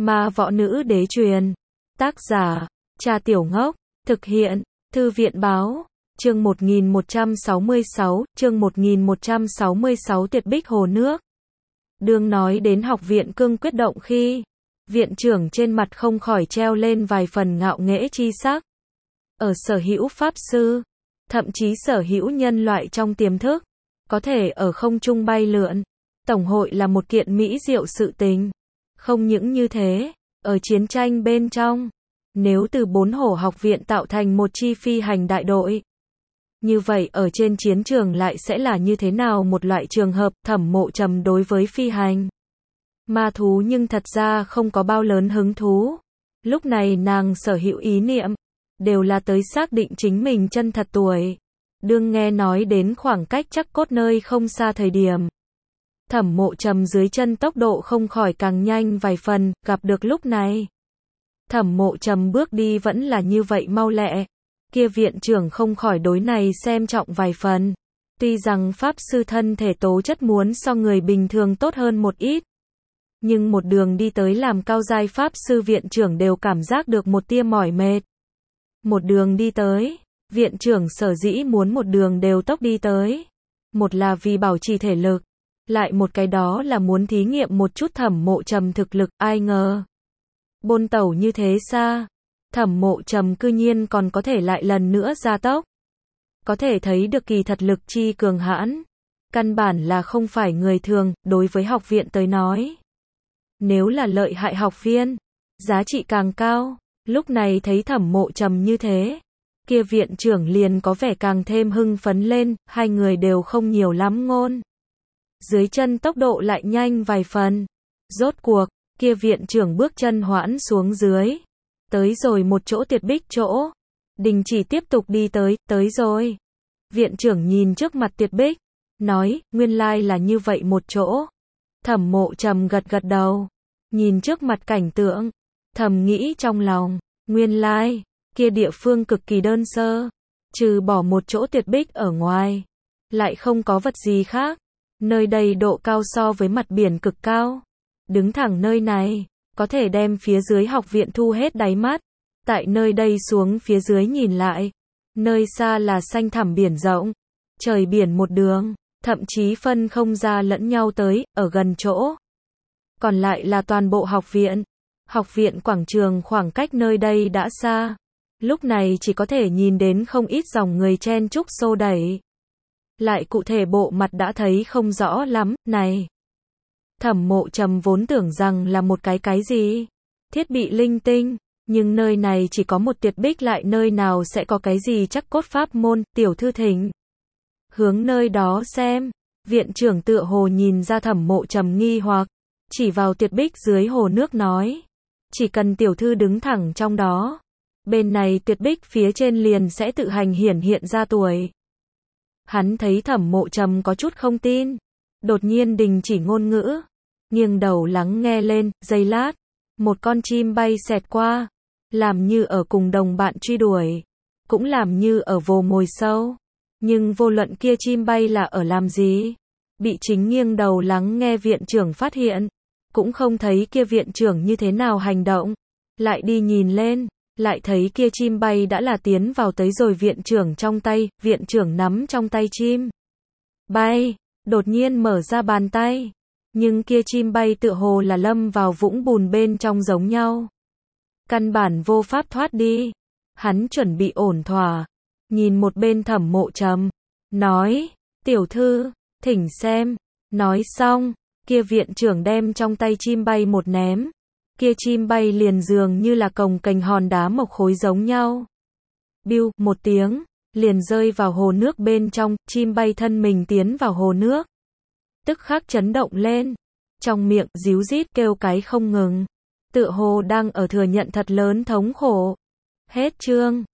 Ma võ nữ đế truyền. Tác giả, Cha Tiểu Ngốc. Thực hiện, Thư viện báo. Chương 1166, chương 1166 Tuyệt bích hồ nước. Đương nói đến học viện Cương Quyết Động khi, viện trưởng trên mặt không khỏi treo lên vài phần ngạo nghễ chi sắc. Ở sở hữu pháp sư, thậm chí sở hữu nhân loại trong tiềm thức, có thể ở không trung bay lượn, tổng hội là một kiện mỹ diệu sự tình. Không những như thế, ở chiến tranh bên trong, nếu từ 4 hổ học viện tạo thành một chi phi hành đại đội, như vậy ở trên chiến trường lại sẽ là như thế nào một loại trường hợp. Thẩm Mộ Trầm đối với phi hành ma thú nhưng thật ra không có bao lớn hứng thú. Lúc này nàng sở hữu ý niệm, đều là tới xác định chính mình chân thật tuổi. Đương nghe nói đến khoảng cách chắc cốt nơi không xa thời điểm, Thẩm Mộ Trầm dưới chân tốc độ không khỏi càng nhanh vài phần. Gặp được lúc này, Thẩm Mộ Trầm bước đi vẫn là như vậy mau lẹ. Kia viện trưởng không khỏi đối này xem trọng vài phần. Tuy rằng pháp sư thân thể tố chất muốn so người bình thường tốt hơn một ít, nhưng một đường đi tới làm cao giai pháp sư viện trưởng đều cảm giác được một tia mỏi mệt. Một đường đi tới, viện trưởng sở dĩ muốn một đường đều tốc đi tới. Một là vì bảo trì thể lực, lại một cái đó là muốn thí nghiệm một chút Thẩm Mộ Trầm thực lực. Ai ngờ, bôn tẩu như thế xa, Thẩm Mộ Trầm cư nhiên còn có thể lại lần nữa gia tốc. Có thể thấy được kỳ thật lực chi cường hãn, căn bản là không phải người thường. Đối với học viện tới nói, nếu là lợi hại học viên, giá trị càng cao. Lúc này thấy Thẩm Mộ Trầm như thế, kia viện trưởng liền có vẻ càng thêm hưng phấn lên. Hai người đều không nhiều lắm ngôn, dưới chân tốc độ lại nhanh vài phần. Rốt cuộc, kia viện trưởng bước chân hoãn xuống dưới, tới rồi một chỗ tuyệt bích chỗ, đình chỉ tiếp tục đi tới. Tới rồi. Viện trưởng nhìn trước mặt tuyệt bích, nói, nguyên lai là như vậy một chỗ. Thẩm Mộ Trầm gật gật đầu, nhìn trước mặt cảnh tượng, thầm nghĩ trong lòng, nguyên lai, kia địa phương cực kỳ đơn sơ, trừ bỏ một chỗ tuyệt bích ở ngoài, lại không có vật gì khác. Nơi đây độ cao so với mặt biển cực cao. Đứng thẳng nơi này, có thể đem phía dưới học viện thu hết đáy mắt. Tại nơi đây xuống phía dưới nhìn lại, nơi xa là xanh thẳm biển rộng, trời biển một đường, thậm chí phân không ra lẫn nhau tới. Ở gần chỗ còn lại là toàn bộ học viện. Học viện quảng trường khoảng cách nơi đây đã xa, lúc này chỉ có thể nhìn đến không ít dòng người chen chúc xô đẩy. Lại cụ thể bộ mặt đã thấy không rõ lắm. Này, Thẩm Mộ Trầm vốn tưởng rằng là một cái gì thiết bị linh tinh, nhưng nơi này chỉ có một tuyệt bích, lại nơi nào sẽ có cái gì chắc cốt pháp môn. Tiểu thư thỉnh hướng nơi đó xem. Viện trưởng tựa hồ nhìn ra Thẩm Mộ Trầm nghi hoặc, chỉ vào tuyệt bích dưới hồ nước nói, chỉ cần tiểu thư đứng thẳng trong đó, bên này tuyệt bích phía trên liền sẽ tự hành hiển hiện ra tuổi. Hắn thấy Thẩm Mộ Trầm có chút không tin, đột nhiên đình chỉ ngôn ngữ, nghiêng đầu lắng nghe lên. Giây lát, một con chim bay xẹt qua, làm như ở cùng đồng bạn truy đuổi, cũng làm như ở vồ mồi sâu. Nhưng vô luận kia chim bay là ở làm gì, bị chính nghiêng đầu lắng nghe viện trưởng phát hiện, cũng không thấy kia viện trưởng như thế nào hành động. Lại đi nhìn lên, lại thấy kia chim bay đã là tiến vào tới rồi viện trưởng trong tay. Viện trưởng nắm trong tay chim bay, đột nhiên mở ra bàn tay, nhưng kia chim bay tựa hồ là lâm vào vũng bùn bên trong giống nhau, căn bản vô pháp thoát đi. Hắn chuẩn bị ổn thỏa, nhìn một bên Thẩm Mộ Trầm, nói, tiểu thư, thỉnh xem. Nói xong, kia viện trưởng đem trong tay chim bay một ném, kia chim bay liền dường như là cồng kềnh hòn đá mộc khối giống nhau, biu một tiếng, liền rơi vào hồ nước bên trong. Chim bay thân mình tiến vào hồ nước, tức khắc chấn động lên, trong miệng ríu rít kêu cái không ngừng, tựa hồ đang ở thừa nhận thật lớn thống khổ. Hết chương.